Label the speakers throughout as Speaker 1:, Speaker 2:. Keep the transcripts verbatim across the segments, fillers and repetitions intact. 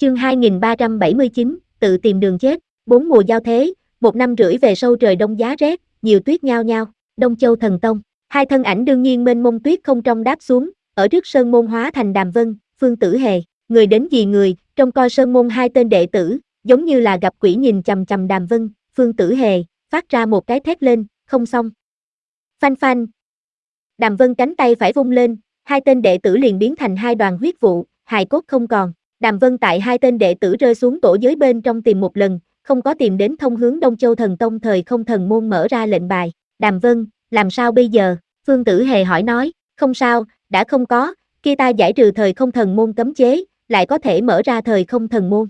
Speaker 1: Chương hai nghìn ba trăm bảy mươi chín, tự tìm đường chết. Bốn mùa giao thế, một năm rưỡi về sâu trời đông giá rét, nhiều tuyết nhao nhao. Đông Châu Thần Tông, hai thân ảnh đương nhiên mênh mông tuyết không trong đáp xuống, ở trước sơn môn hóa thành Đàm Vân, Phương Tử Hề, người đến gì người, trông coi sơn môn hai tên đệ tử, giống như là gặp quỷ nhìn chằm chằm Đàm Vân, Phương Tử Hề, phát ra một cái thét lên, không xong. Phanh phanh. Đàm Vân cánh tay phải vung lên, hai tên đệ tử liền biến thành hai đoàn huyết vụ, hài cốt không còn. Đàm Vân tại hai tên đệ tử rơi xuống tổ giới bên trong tìm một lần, không có tìm đến thông hướng Đông Châu Thần Tông thời không thần môn mở ra lệnh bài. Đàm Vân, làm sao bây giờ? Phương Tử Hề hỏi nói, không sao, đã không có, khi ta giải trừ thời không thần môn cấm chế, lại có thể mở ra thời không thần môn.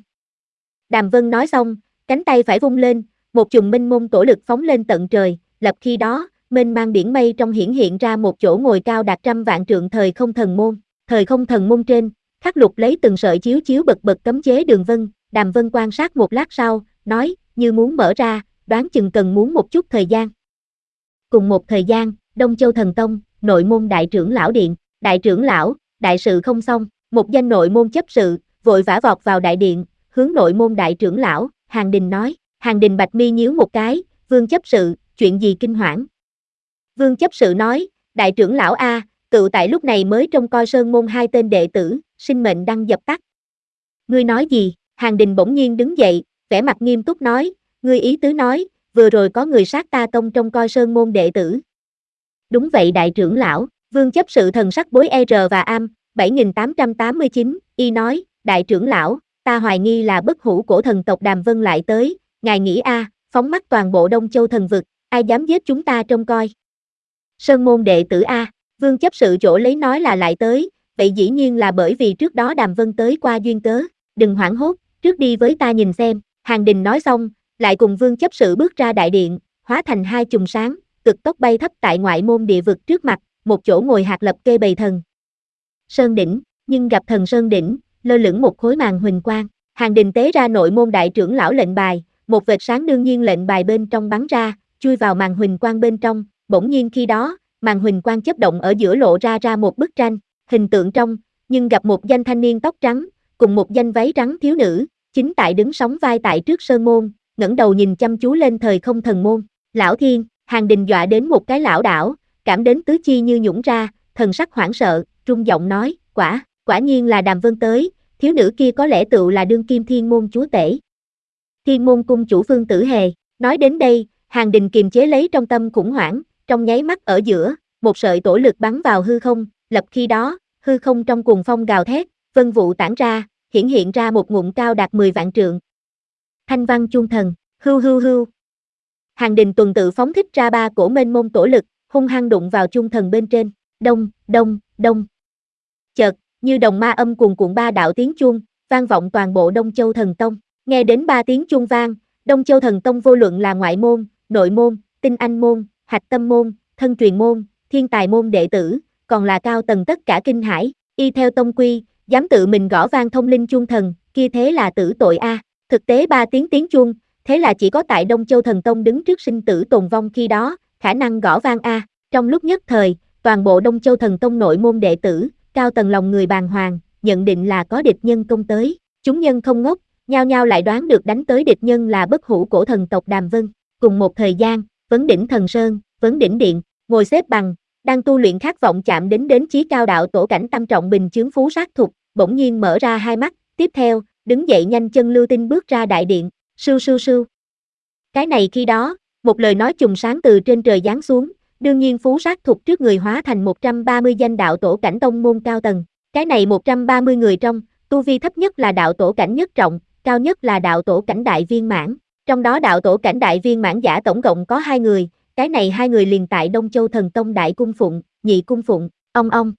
Speaker 1: Đàm Vân nói xong, cánh tay phải vung lên, một chùm minh môn tổ lực phóng lên tận trời, lập khi đó, mênh mang biển mây trong hiển hiện ra một chỗ ngồi cao đạt trăm vạn trượng thời không thần môn. Thời không thần môn trên, khắc lục lấy từng sợi chiếu chiếu bật bật cấm chế đường vân. Đàm Vân quan sát một lát sau, nói, như muốn mở ra, đoán chừng cần muốn một chút thời gian. Cùng một thời gian, Đông Châu Thần Tông, nội môn đại trưởng lão điện, đại trưởng lão, đại sự không xong, một danh nội môn chấp sự, vội vã vọt vào đại điện, hướng nội môn đại trưởng lão, Hàn Đình nói. Hàn Đình bạch mi nhíu một cái, Vương chấp sự, chuyện gì kinh hoảng? Vương chấp sự nói, đại trưởng lão A, cựu tại lúc này mới trông coi sơn môn hai tên đệ tử, sinh mệnh đang dập tắt. Ngươi nói gì? Hàn Đình bỗng nhiên đứng dậy, vẻ mặt nghiêm túc nói, ngươi ý tứ nói, vừa rồi có người sát ta tông trông coi sơn môn đệ tử. Đúng vậy đại trưởng lão, Vương chấp sự thần sắc bối e rờ và am, bảy nghìn tám trăm tám mươi chín, y nói, đại trưởng lão, ta hoài nghi là bất hủ cổ thần tộc Đàm Vân lại tới, ngài nghĩ a, phóng mắt toàn bộ Đông Châu thần vực, ai dám giết chúng ta trông coi. Sơn môn đệ tử a, Vương chấp sự chỗ lấy nói là lại tới, vậy dĩ nhiên là bởi vì trước đó Đàm Vân tới qua duyên cớ, đừng hoảng hốt, trước đi với ta nhìn xem. Hàn Đình nói xong, lại cùng Vương chấp sự bước ra đại điện, hóa thành hai chùm sáng, cực tốc bay thấp tại ngoại môn địa vực trước mặt, một chỗ ngồi hạt lập kê bầy thần. Sơn đỉnh, nhưng gặp thần Sơn đỉnh, lơ lửng một khối màn huỳnh quang. Hàn Đình tế ra nội môn đại trưởng lão lệnh bài, một vệt sáng đương nhiên lệnh bài bên trong bắn ra, chui vào màn huỳnh quang bên trong, bỗng nhiên khi đó, màn huỳnh quang chớp động ở giữa lộ ra ra một bức tranh, hình tượng trong, nhưng gặp một danh thanh niên tóc trắng, cùng một danh váy trắng thiếu nữ, chính tại đứng sóng vai tại trước sơn môn, ngẩng đầu nhìn chăm chú lên thời không thần môn. Lão Thiên, Hàn Đình dọa đến một cái lảo đảo, cảm đến tứ chi như nhũn ra, thần sắc hoảng sợ, run giọng nói, quả, quả nhiên là Đàm Vân tới, thiếu nữ kia có lẽ tựu là đương kim thiên môn chúa tể. Thiên môn cung chủ Phương Tử Hề, nói đến đây, Hàn Đình kiềm chế lấy trong tâm khủng hoảng, trong nháy mắt ở giữa, một sợi tổ lực bắn vào hư không, lập khi đó, hư không trong cuồng phong gào thét, vân vụ tản ra, hiển hiện ra một ngụm cao đạt mười vạn trượng. Thanh văn chuông thần, hưu hưu hưu. Hàn Đình tuần tự phóng thích ra ba cổ mênh mông tổ lực, hung hăng đụng vào chuông thần bên trên, đông, đông, đông. Chợt, như đồng ma âm cuồn cuộn ba đạo tiếng chuông, vang vọng toàn bộ Đông Châu Thần Tông. Nghe đến ba tiếng chuông vang, Đông Châu Thần Tông vô luận là ngoại môn, nội môn, tinh anh môn, hạch tâm môn, thân truyền môn, thiên tài môn đệ tử, còn là cao tầng tất cả kinh hãi, y theo tông quy, dám tự mình gõ vang thông linh chuông thần, kia thế là tử tội a. Thực tế ba tiếng tiếng chuông, thế là chỉ có tại Đông Châu Thần Tông đứng trước sinh tử tồn vong khi đó, khả năng gõ vang a. Trong lúc nhất thời, toàn bộ Đông Châu Thần Tông nội môn đệ tử, cao tầng lòng người bàng hoàng, nhận định là có địch nhân công tới. Chúng nhân không ngốc, nhao nhao lại đoán được đánh tới địch nhân là bất hủ cổ thần tộc Đàm Vân. Cùng một thời gian, Vấn Đỉnh Thần Sơn, Vấn Đỉnh Điện, ngồi xếp bằng, đang tu luyện khát vọng chạm đến đến chí cao đạo tổ cảnh tam trọng bình chướng phú sát thục, bỗng nhiên mở ra hai mắt, tiếp theo, đứng dậy nhanh chân lưu tinh bước ra đại điện, sưu sưu sưu. Cái này khi đó, một lời nói chùm sáng từ trên trời giáng xuống, đương nhiên phú sát thục trước người hóa thành một trăm ba mươi danh đạo tổ cảnh tông môn cao tầng. Cái này một trăm ba mươi người trong, tu vi thấp nhất là đạo tổ cảnh nhất trọng, cao nhất là đạo tổ cảnh đại viên mãn. Trong đó đạo tổ cảnh đại viên mãn giả tổng cộng có hai người, cái này hai người liền tại Đông Châu Thần Tông đại cung phụng, nhị cung phụng, ong ong.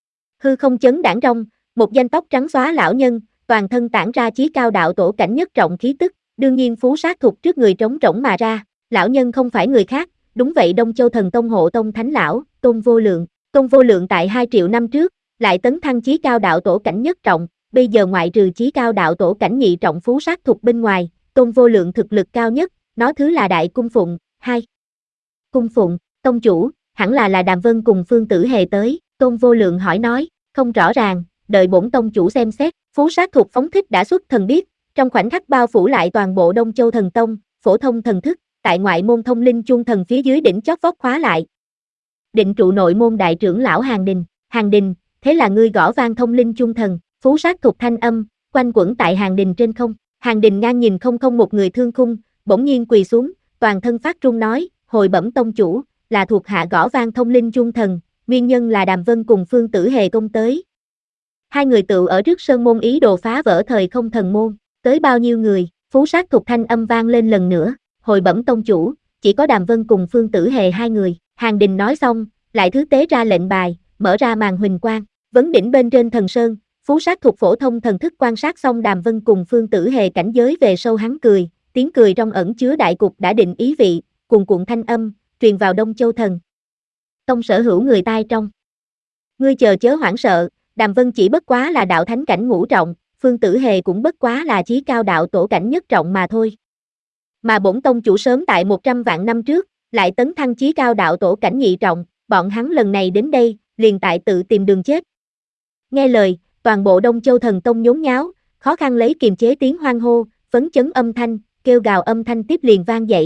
Speaker 1: Hư không chấn đảng rong, một danh tóc trắng xóa lão nhân, toàn thân tản ra chí cao đạo tổ cảnh nhất trọng khí tức, đương nhiên phú sát thục trước người trống rỗng mà ra. Lão nhân không phải người khác, đúng vậy Đông Châu Thần Tông hộ tông thánh lão, Tôn Vô Lượng. Tôn Vô Lượng tại hai triệu năm trước, lại tấn thăng chí cao đạo tổ cảnh nhất trọng, bây giờ ngoại trừ chí cao đạo tổ cảnh nhị trọng phú sát thục bên ngoài, Tôn Vô Lượng thực lực cao nhất, nó thứ là đại cung phụng. Hai. Cung phụng, tông chủ, hẳn là là Đàm Vân cùng Phương Tử Hề tới. Tôn Vô Lượng hỏi nói, không rõ ràng, đợi bổn tông chủ xem xét. Phú sát thuộc phóng thích đã xuất thần biết, trong khoảnh khắc bao phủ lại toàn bộ Đông Châu Thần Tông, phổ thông thần thức, tại ngoại môn thông linh chuông thần phía dưới đỉnh chót vót khóa lại. Định trụ nội môn đại trưởng lão Hàn Đình, Hàn Đình, thế là ngươi gõ vang thông linh chuông thần. Phú sát thuộc thanh âm, quanh quẩn tại Hàn Đình trên không. Hàn Đình ngang nhìn không không một người thương khung, bỗng nhiên quỳ xuống, toàn thân phát run nói, hồi bẩm tông chủ, là thuộc hạ gõ vang thông linh chuông thần, nguyên nhân là Đàm Vân cùng Phương Tử Hề công tới. Hai người tựu ở trước sơn môn ý đồ phá vỡ thời không thần môn, tới bao nhiêu người? Phú sát thuộc thanh âm vang lên lần nữa, hồi bẩm tông chủ, chỉ có Đàm Vân cùng Phương Tử Hề hai người. Hàn Đình nói xong, lại thứ tế ra lệnh bài, mở ra màn huỳnh quang, vấn đỉnh bên trên thần sơn. Phú sát thuộc phổ thông thần thức quan sát xong Đàm Vân cùng Phương Tử Hề cảnh giới về sâu hắn cười, tiếng cười trong ẩn chứa đại cục đã định ý vị, cuồn cuộn thanh âm, truyền vào Đông Châu Thần Tông sở hữu người tai trong. Ngươi chờ chớ hoảng sợ, Đàm Vân chỉ bất quá là đạo thánh cảnh ngũ trọng, Phương Tử Hề cũng bất quá là chí cao đạo tổ cảnh nhất trọng mà thôi. Mà bổn tông chủ sớm tại một trăm vạn năm trước, lại tấn thăng chí cao đạo tổ cảnh nhị trọng, bọn hắn lần này đến đây, liền tại tự tìm đường chết. Nghe lời, toàn bộ Đông Châu Thần Tông nhốn nháo, khó khăn lấy kiềm chế tiếng hoan hô, phấn chấn âm thanh, kêu gào âm thanh tiếp liền vang dậy.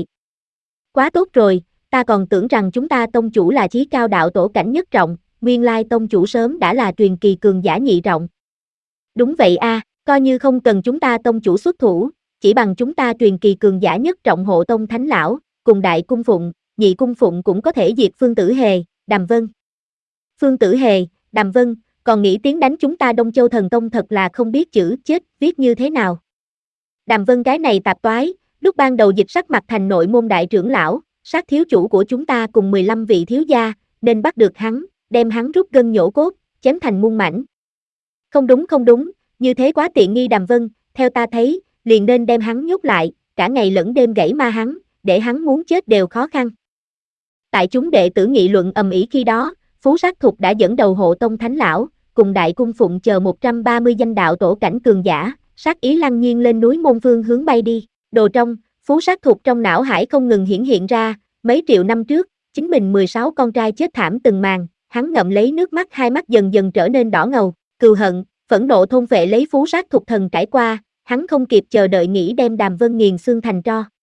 Speaker 1: Quá tốt rồi, ta còn tưởng rằng chúng ta tông chủ là chí cao đạo tổ cảnh nhất trọng, nguyên lai tông chủ sớm đã là truyền kỳ cường giả nhị trọng. Đúng vậy a, à, coi như không cần chúng ta tông chủ xuất thủ, chỉ bằng chúng ta truyền kỳ cường giả nhất trọng hộ tông thánh lão, cùng đại cung phụng, nhị cung phụng cũng có thể diệt Phương Tử Hề, Đàm Vân. Phương Tử Hề, Đàm Vân, còn nghĩ tiến đánh chúng ta Đông Châu Thần Tông thật là không biết chữ chết viết như thế nào. Đàm Vân cái này tạp toái, lúc ban đầu dịch sắc mặt thành nội môn đại trưởng lão, sát thiếu chủ của chúng ta cùng mười lăm vị thiếu gia, nên bắt được hắn, đem hắn rút gân nhổ cốt, chém thành muôn mảnh. Không đúng không đúng, như thế quá tiện nghi Đàm Vân, theo ta thấy, liền nên đem hắn nhốt lại, cả ngày lẫn đêm gãy ma hắn, để hắn muốn chết đều khó khăn. Tại chúng đệ tử nghị luận ầm ĩ khi đó, Phú sát thuộc đã dẫn đầu hộ tông thánh lão, cùng đại cung phụng chờ một trăm ba mươi danh đạo tổ cảnh cường giả, sát ý lăng nhiên lên núi môn phương hướng bay đi. Đồ trong, Phú sát thuộc trong não hải không ngừng hiển hiện ra, mấy triệu năm trước, chính mình mười sáu con trai chết thảm từng màn, hắn ngậm lấy nước mắt hai mắt dần dần trở nên đỏ ngầu, cừu hận, phẫn nộ thôn phệ lấy Phú sát thuộc thần trải qua, hắn không kịp chờ đợi nghĩ đem Đàm Vân nghiền xương thành tro.